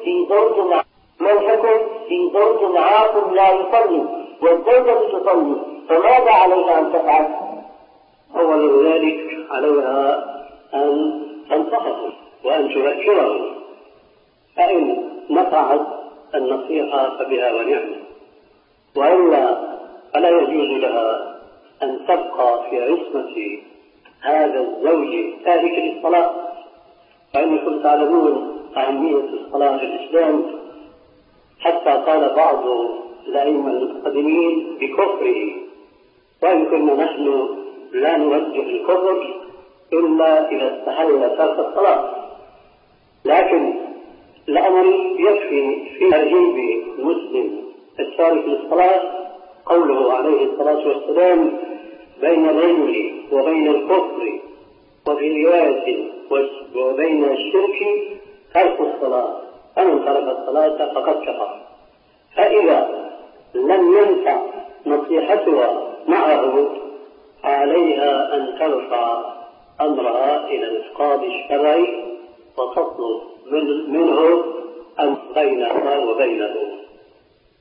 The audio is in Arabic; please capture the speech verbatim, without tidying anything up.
في زوج ما الحكم في زوج عاق لا يصلي والزوجة تصلي، فماذا عليها أن تفعل؟ أول ذلك عليها أن تنصحه وأن تذكره، فإن نفعت النصيحة فبها ونعمة، وإلا فلا يجوز لها أن تبقى في عصمة هذا الزوج تارك للصلاة، فإنكم تعلمون أهمية الصلاة في الإسلام، حتى قال بعض الأئمة المتقدمين بكفره، وإن كنا نحن لا نوجه الكفر إلا إذا استحل ترك الصلاة، لكن الأمر يكفي في ترغيب المسلم التارك للصلاة قوله عليه الصلاة والسلام: بين الرجل وبين الكفر وفي رواية وبين الشرك ترك الصلاة، فمن ترك الصلاة فقد كفر. فإذا لم ينفع نصيحتها معه عليها أن ترفع أمرها إلى القاضي الشرعي وتطلب منه أن بينها وبينه